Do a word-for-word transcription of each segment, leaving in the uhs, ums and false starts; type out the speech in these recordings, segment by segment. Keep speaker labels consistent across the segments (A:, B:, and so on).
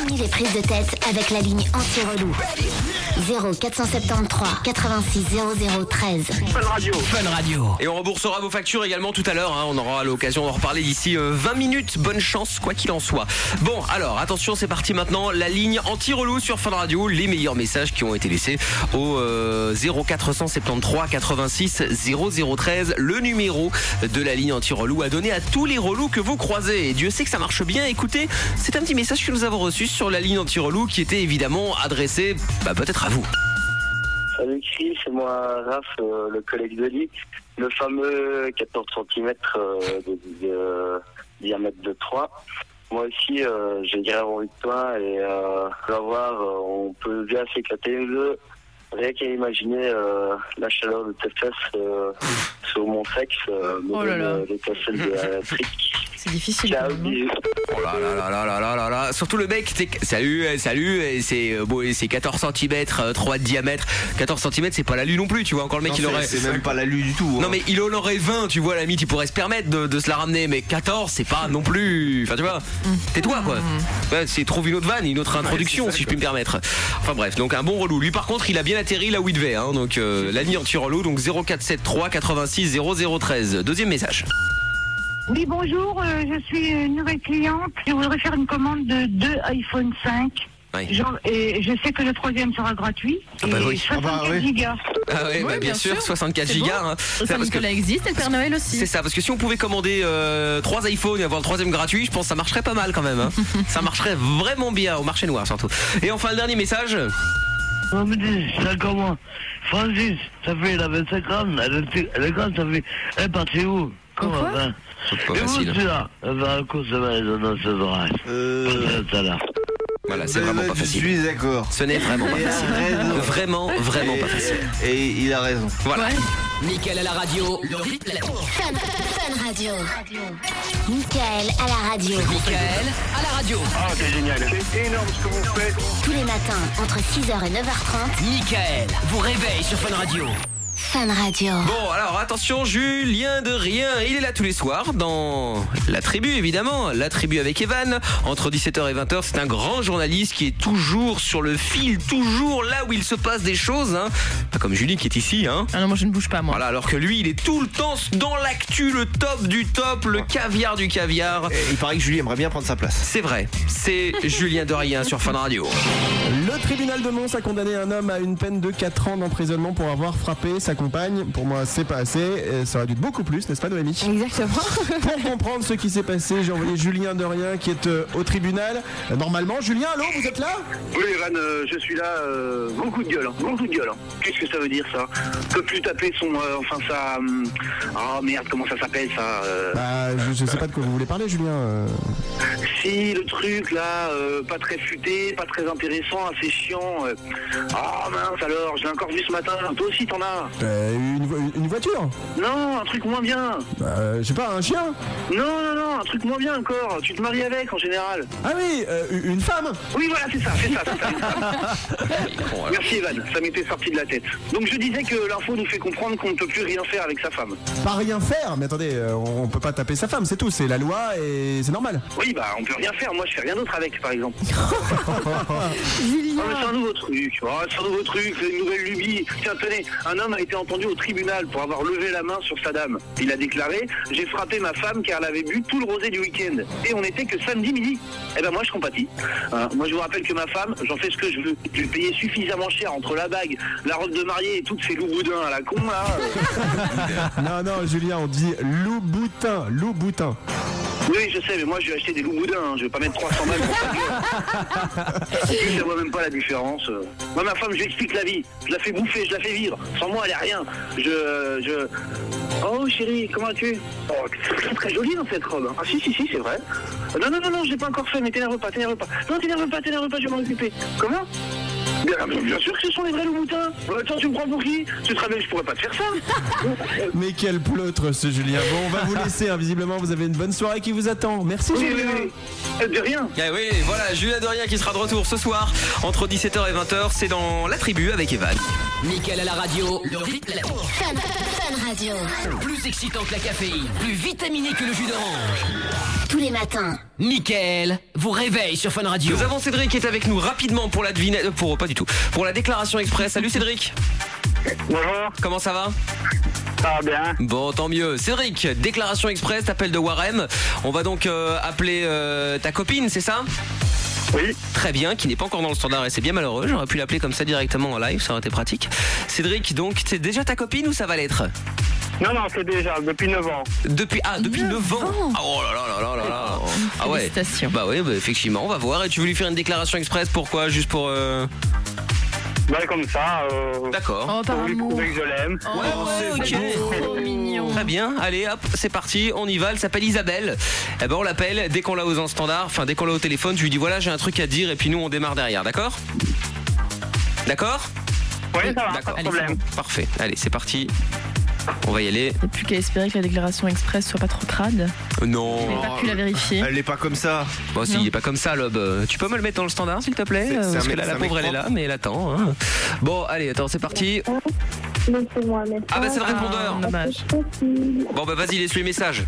A: Fini les prises de tête avec la ligne anti-relou. zéro quatre cent soixante-treize quatre-vingt-six zéro zéro treize.
B: Fun Radio.
C: Fun Radio.
D: Et on remboursera vos factures également tout à l'heure, hein. On aura l'occasion d'en reparler d'ici euh, vingt minutes. Bonne chance, quoi qu'il en soit. Bon, alors, attention, c'est parti maintenant. La ligne anti-relou sur Fun Radio. Les meilleurs messages qui ont été laissés au euh, zéro quatre cent soixante-treize quatre-vingt-six zéro zéro treize. Le numéro de la ligne anti-relou à donner à tous les relous que vous croisez. Et Dieu sait que ça marche bien. Écoutez, c'est un petit message que nous avons reçu sur la ligne anti-relou qui était évidemment adressé, bah, peut-être à vous.
E: Salut Chris, c'est moi Raph, euh, le collègue de Lee. Le fameux quatorze centimètres euh, de, de, de diamètre de trois. Moi aussi, euh, j'ai grave envie de toi et euh, tu vas voir, euh, on peut bien s'éclater les deux. Rien qu'à imaginer euh, la chaleur de tes fesses euh, sur mon sexe, euh, me
F: Oh là là.
E: donne l'étincelle de la trique.
F: C'est difficile.
E: Ciao,
F: quand même, hein.
E: bisous.
D: Oh là là là là là là là là. Surtout le mec, t'es... salut, euh, salut, et c'est euh, beau, et c'est quatorze centimètres, euh, trois de diamètre. quatorze centimètres, c'est pas la lune non plus, tu vois. Encore le mec,
G: Non,
D: il
G: c'est-
D: aurait.
G: c'est même pas la lue du tout.
D: Non
G: hein.
D: mais il en aurait vingt, tu vois, l'ami, tu pourrais se permettre de, de se la ramener, mais quatorze, c'est pas non plus. Enfin, tu vois, tais-toi quoi. Ouais, c'est trouve une autre vanne, une autre introduction,
G: c'est ça,
D: si je
G: quoi.
D: puis me permettre. Enfin bref, donc un bon relou. Lui par contre, il a bien atterri là où il devait, hein. Donc euh, la ligne anti-relou, donc zéro quatre cent soixante-treize quatre-vingt-six zéro zéro treize. Deuxième message.
H: Oui, bonjour, euh, je suis une nouvelle cliente. Je voudrais faire une commande de deux iPhone cinq.
D: Ouais.
H: Genre, et je sais que le troisième sera gratuit.
D: Ah bah
H: et
D: oui.
H: soixante-quatre
G: Ah bah oui.
H: gigas.
D: Ah ouais, bah, bien,
F: bien
D: sûr,
F: sûr.
D: soixante-quatre
F: C'est
D: gigas.
F: bon.
D: Hein.
F: Le
D: Ça, parce que-
F: Saint-Nicolas existe et le Père Noël aussi.
D: C'est ça, parce que si on pouvait commander euh, trois iPhones et avoir le troisième gratuit, je pense que ça marcherait pas mal quand même. Hein. Ça marcherait vraiment bien au marché noir surtout. Et enfin le dernier message.
I: On me dit, ça comment Francis, ça fait, elle avait vingt-cinq ans, elle était, elle est grande, ça fait, elle est partie où Comment
F: Quoi
I: ben
D: C'est pas
I: Et vous,
D: facile.
I: tu là Elle va à la course, elle va dans ses oreilles.
G: Euh,
I: Tout à l'heure.
D: Voilà, c'est vraiment pas
G: Je
D: facile.
G: suis d'accord.
D: Ce n'est vraiment pas
G: Il a
D: facile.
G: raison.
D: Vraiment, vraiment pas facile.
G: Et, et il a raison.
D: Voilà.
F: Ouais.
C: Mickaël à la radio, le replay.
A: Fun, Fun Radio. Michael à la radio.
C: Mickaël à la radio.
B: Ah, c'est génial. C'est énorme ce que vous faites.
A: Tous les matins entre six heures et neuf heures trente.
C: Mickaël vous réveille sur Fun Radio.
A: Fun Radio.
D: Bon, alors attention, Julien de Rien, il est là tous les soirs dans la tribu évidemment, la tribu avec Evan, entre dix-sept heures et vingt heures. C'est un grand journaliste qui est toujours sur le fil, toujours là où il se passe des choses, hein. Pas comme Julie qui est ici, hein.
F: Ah non, moi je ne bouge pas, moi.
D: Voilà, alors que lui, il est tout le temps dans l'actu, le top du top, le caviar du caviar.
G: Et il paraît que Julie aimerait bien prendre sa place.
D: C'est vrai, c'est Julien de Rien sur Fun Radio.
J: Le tribunal de Mons a condamné un homme à une peine de quatre ans d'emprisonnement pour avoir frappé sa compagne. Pour moi, c'est pas assez. Et ça aurait dû être beaucoup plus, n'est-ce pas, Noémie?
F: Exactement.
J: Pour comprendre ce qui s'est passé, j'ai envoyé Julien de Rien qui est euh, au tribunal. Euh, normalement, Julien, allô, vous êtes là?
B: Oui, Evan, euh, je suis là. Euh, bon coup de gueule, hein, bon coup de gueule. hein. Qu'est-ce que ça veut dire ça? Peut plus taper son, euh, enfin ça. hum, Ah merde, comment ça s'appelle ça euh,
J: Bah, je, je sais pas de quoi vous voulez parler, Julien. euh.
B: Si le truc là, euh, pas très futé, pas très intéressant, assez chiant. euh. Ah mince alors, je l'ai encore vu ce matin. Toi aussi t'en as?
J: Euh, une, vo- une voiture?
B: Non, un truc moins bien.
J: Bah, je sais pas, un chien?
B: Non, non, non, un truc moins bien encore. Tu te maries avec en général.
J: Ah oui, euh, une femme?
B: Oui, voilà, c'est ça, c'est ça, c'est ça. Merci Evan, ça m'était sorti de la tête. Donc je disais que l'info nous fait comprendre qu'on ne peut plus rien faire avec sa femme.
J: Pas rien faire? Mais attendez, euh, on peut pas taper sa femme, c'est tout. C'est la loi et c'est normal.
B: Oui, bah on peut rien faire. Moi, je fais rien d'autre avec, par exemple.
F: Julien.
B: Oh, mais c'est un nouveau truc. Oh, c'est un nouveau truc, c'est une nouvelle lubie. Tiens, tenez, un homme a été entendu au tribunal pour avoir levé la main sur sa dame. Il a déclaré: j'ai frappé ma femme car elle avait bu tout le rosé du week-end. Et on n'était que samedi midi. Eh ben moi, je compatis. Hein, moi, je vous rappelle que ma femme, j'en fais ce que je veux. Je vais payer suffisamment cher entre la bague, la robe de mariée et toutes ces loups boudins à la con, là.
J: Non, non, Julien, on dit loup boutin, loup boutin.
B: Oui, je sais, mais moi, je vais acheter des loups boudins. Hein. Je vais pas mettre trois cents balles pour ça. Je ne vois même pas la différence. Moi, ma femme, je lui explique la vie. Je la fais bouffer, je la fais vivre. Sans moi, elle est rien. Je... je... Oh, chérie, comment vas-tu? Oh, c'est très joli dans cette robe. Ah, si, si, si, c'est vrai. Non, non, non, non, je l'ai pas encore fait, mais t'énerve pas, t'énerve pas. Non, t'énerve pas, t'énerve pas, je vais m'en occuper. Comment? Bien, bien sûr que ce sont les vrais loups-moutins. Attends, tu me prends pour qui? Tu te rappelles, je pourrais pas te faire ça.
J: Mais quel pleutre ce Julien. Bon, on va vous laisser, hein. Visiblement vous avez une bonne soirée qui vous attend. Merci
B: Oui,
J: Julien.
B: oui, oui. De rien.
D: Ah oui, voilà, Julien Dorien qui sera de retour ce soir entre dix-sept heures et vingt heures. C'est dans la tribu avec Evan.
C: Mickaël à la radio, le rythme.
A: Fun, Fun Radio.
C: Plus excitant que la caféine, plus vitaminé que le jus d'orange.
A: Tous les matins.
C: Mickaël vous réveille sur Fun Radio.
D: Nous avons Cédric qui est avec nous rapidement pour la devinette, pour pas du tout, pour la déclaration express. Salut Cédric.
E: Bonjour.
D: Comment ça va?
E: Ça va bien.
D: Bon, tant mieux. Cédric, déclaration express, t'appelles de Warem. On va donc euh, appeler euh, ta copine, c'est ça?
E: Oui.
D: Très bien, qui n'est pas encore dans le standard et c'est bien malheureux. J'aurais pu l'appeler comme ça directement en live, ça aurait été pratique. Cédric, donc, c'est déjà ta copine ou ça va l'être?
E: Non, non, c'est déjà, depuis neuf ans.
D: Depuis, ah, depuis neuf ans.
F: ans.
D: Ah, oh là là là là là là. Ah ouais.
F: Félicitations.
D: Bah oui, bah, effectivement, on va voir. Et tu veux lui faire une déclaration express, pourquoi? Juste pour... Euh...
E: Ouais, comme ça, euh,
D: D'accord.
F: Oh, par
E: pour lui
F: amour.
E: prouver que je l'aime.
F: Oh,
D: Ouais, ouais,
F: c'est
D: ok.
F: trop mignon.
D: Très bien, allez hop, c'est parti, on y va, elle s'appelle Isabelle. Eh ben on l'appelle, dès qu'on l'a aux en standard, enfin dès qu'on l'a au téléphone, je lui dis voilà j'ai un truc à te dire et puis nous on démarre derrière, d'accord? D'accord?
E: Oui, ça va,
D: D'accord.
E: pas de problème.
D: Parfait, allez c'est parti. On va y aller.
F: Il n'y a plus qu'à espérer que la déclaration express soit pas trop crade.
D: Non.
F: Je n'ai pas pu la vérifier.
G: Elle est pas comme ça.
D: Bon si,
F: Non.
D: il est pas comme ça Lob. Euh, Tu peux me le mettre dans le standard s'il te plaît?
G: C'est-
D: Euh,
G: c'est
D: Parce
G: un
D: que
G: mec-
D: là
G: c'est
D: la
G: un
D: pauvre
G: mec
D: elle est là, mais elle attend. hein. Bon allez, attends, c'est parti.
K: Laissez-moi un message.
D: Ah bah c'est le répondeur.
F: Ah, dommage.
D: Bon bah vas-y, laisse-lui le message.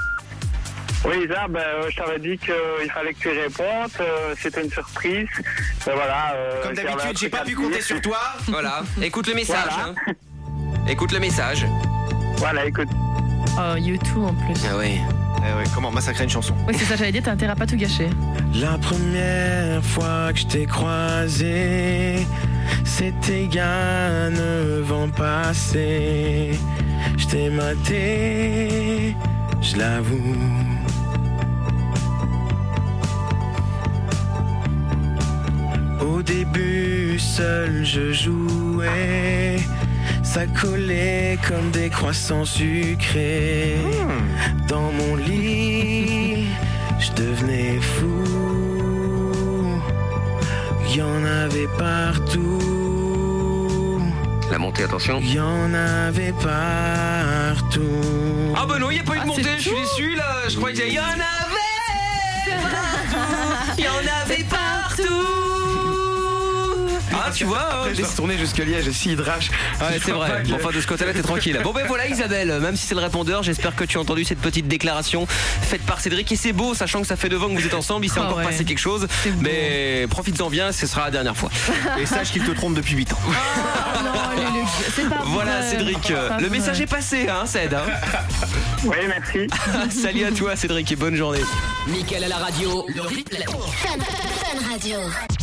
E: Oui, Isa, ben, euh, je t'avais dit qu'il fallait que tu répondes. euh, C'était une surprise. Ben, voilà, euh,
G: Comme
E: j'avais un
G: d'habitude, j'ai
E: truc
G: pas
E: à
G: pu
E: te dire.
G: compter sur toi.
D: Voilà, écoute le message.
E: Voilà.
D: hein. Écoute le message.
E: Voilà, écoute.
F: Oh, YouTube en plus.
D: Ah oui.
G: Eh ouais, comment massacrer une chanson?
F: Oui, c'est ça, j'allais dire, t'as intérêt à pas tout gâcher.
L: La première fois que je t'ai croisé, c'était il y a neuf ans passés. Je t'ai maté, je l'avoue. Au début, seul je jouais. Ça collait comme des croissants sucrés. Dans mon lit, je devenais fou. Il y en avait partout.
D: La montée, attention.
L: Il y en avait partout.
D: Ah bah non, il n'y a pas eu de
F: Ah,
D: montée,
F: c'est
D: je suis
F: tout
D: déçu là. Je croyais qu'il y en avait partout. Il y en avait partout. Ah, tu vois, hein,
L: Après, je vais retourner jusqu'à Liège, si Hydrache.
D: Ouais, c'est vrai. Bon, enfin, de ce côté-là, t'es tranquille. Bon, ben voilà, Isabelle, même si c'est le répondeur, j'espère que tu as entendu cette petite déclaration faite par Cédric. Et c'est beau, sachant que ça fait deux ans que vous êtes ensemble, il s'est
F: Ah
D: encore
F: ouais.
D: passé quelque chose.
F: C'est beau.
D: Mais profites-en bien, ce sera la dernière fois.
G: Et sache qu'il te trompe depuis huit ans.
F: Oh non, le- le- c'est pas
D: Voilà,
F: vrai.
D: Cédric.
F: C'est pas
D: Le
F: vrai.
D: message est passé, hein, Céd. Hein.
E: Oui, merci.
D: Salut à toi, Cédric, et bonne journée.
C: Mickaël à la radio, le rythme.
A: Fun, Fun Radio.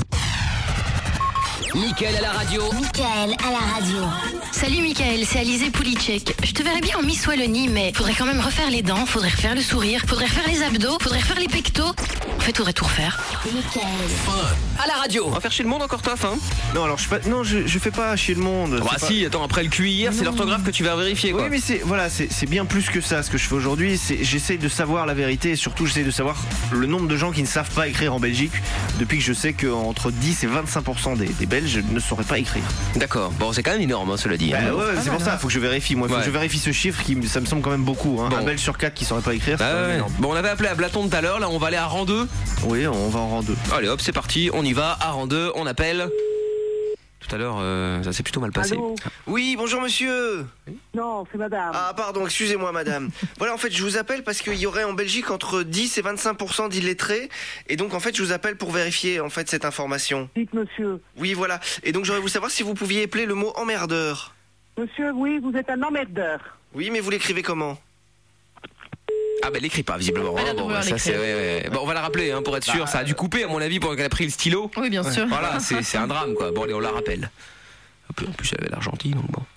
C: Mickaël à la radio.
A: Mickaël à la radio.
M: Salut Mickaël, c'est Alizé Pouliček. Je te verrais bien en Miss Wallonie, mais faudrait quand même refaire les dents, faudrait refaire le sourire, faudrait refaire les abdos, faudrait refaire les pectos. En fait, faudrait tout refaire.
A: Mickaël.
C: À la radio.
D: On va faire chez le monde encore, Toff, hein.
G: Non, alors je, suis pas- non, je, je fais pas chier le monde.
D: Bah
G: C'est pas-
D: si, attends, après le Q I hier, c'est l'orthographe que tu vas vérifier, quoi.
G: Oui, mais c'est voilà, c'est c'est bien plus que ça. Ce que je fais aujourd'hui, c'est j'essaye de savoir la vérité et surtout j'essaye de savoir le nombre de gens qui ne savent pas écrire en Belgique. Depuis que je sais qu'entre dix et vingt-cinq pour cent des, des Belges ne sauraient pas écrire.
D: D'accord. Bon, c'est quand même énorme, hein, cela dit.
G: Bah
D: hein.
G: ouais, c'est pour ça. Faut que je vérifie. Moi, faut
D: Ouais.
G: que je vérifie ce chiffre qui, me- ça me semble quand même beaucoup. Hein.
D: Bon.
G: Un Belge sur quatre qui saurait pas écrire. C'est
D: Ah
G: quand même
D: ouais.
G: énorme.
D: Bon, on avait appelé à Blaton tout à l'heure, là on va aller à rang deux.
G: Oui, on va en rang deux.
D: Allez hop, c'est parti, on y va, à rang deux, on appelle. Tout à l'heure, euh, ça s'est plutôt mal passé.
N: Allô?
G: Oui, bonjour monsieur.
N: Non, c'est madame.
G: Ah pardon, excusez-moi madame. Voilà, en fait, je vous appelle parce qu'il y aurait en Belgique entre dix et vingt-cinq pour cent d'illettrés et donc en fait, je vous appelle pour vérifier en fait cette information.
N: Dites monsieur.
G: Oui, voilà. Et donc j'aurais voulu savoir si vous pouviez épeler le mot emmerdeur.
N: Monsieur, oui, vous êtes un emmerdeur.
G: Oui, mais vous l'écrivez comment?
D: Ah bah elle l'écrit pas visiblement.
F: Elle a
D: hein. Bon,
F: vouloir
D: bah, ça, c'est,
F: l'écrire.
D: ouais, ouais. Bon, on va la rappeler hein, pour être sûr. Ça a dû couper à mon avis pendant qu'elle a pris le stylo.
F: Oui, bien sûr.
D: Voilà, c'est, c'est un drame quoi. Bon allez, on la rappelle. Hop, en plus elle avait l'air gentille donc bon.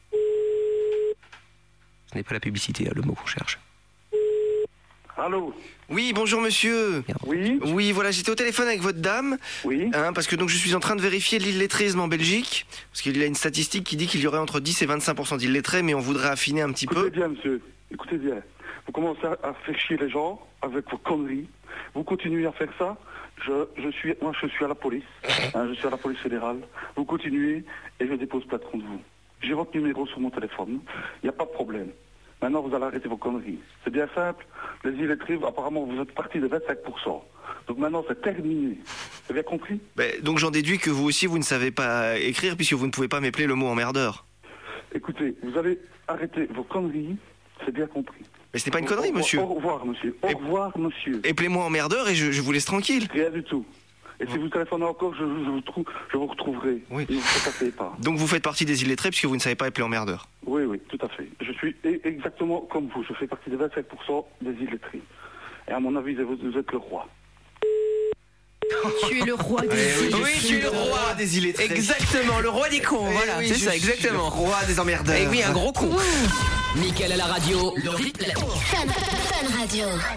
D: Ce n'est pas la publicité, hein, le mot qu'on cherche.
E: Allô?
G: Oui, bonjour monsieur.
E: Oui?
G: Oui, voilà, j'étais au téléphone avec votre dame.
E: Oui?
G: Hein, parce que donc je suis en train de vérifier l'illettrisme en Belgique. Parce qu'il y a une statistique qui dit qu'il y aurait entre dix et vingt-cinq pour cent d'illettrés, mais on voudrait affiner un petit
E: Écoutez
G: peu.
E: bien, monsieur. Écoutez bien. Vous commencez à à faire chier les gens avec vos conneries. Vous continuez à faire ça.
O: Je, je suis, moi, je suis à la police. Hein, je suis à la police fédérale. Vous continuez et je dépose plainte contre vous. J'ai votre numéro sur mon téléphone. Il n'y a pas de problème. Maintenant, vous allez arrêter vos conneries. C'est bien simple. Les illettrés, apparemment, vous êtes parti de vingt-cinq pour cent. Donc maintenant, c'est terminé. Vous avez bien compris?
G: Ben, donc j'en déduis que vous aussi, vous ne savez pas écrire puisque vous ne pouvez pas m'épeler le mot emmerdeur.
O: Écoutez, vous allez arrêter vos conneries. C'est bien compris.
G: Mais ce n'est pas une connerie, monsieur.
O: Au revoir, monsieur. Au revoir, monsieur.
G: Appelez-moi emmerdeur et je, je vous laisse tranquille.
O: Rien du tout. Et si vous téléphonez encore, je, je, vous, trou- je vous retrouverai.
G: Oui.
O: Ne vous tracassez pas.
G: Donc vous faites partie des illettrés puisque vous ne savez pas appeler emmerdeur.
O: Oui, oui, tout à fait. Je suis e- exactement comme vous. Je fais partie des vingt-cinq pour cent des illettrés. Et à mon avis, vous, vous êtes le roi.
F: Tu es le roi des
G: oui,
F: illettrés.
D: Oui, tu es le roi
G: des illettrés.
D: Exactement, le roi des cons,
G: Eh
D: voilà,
G: oui,
D: c'est
G: je
D: ça,
G: suis
D: exactement.
G: le roi des emmerdeurs.
D: Et oui, un gros con.
C: Mickaël à la radio, le rythme.
A: Fun, Fun Radio.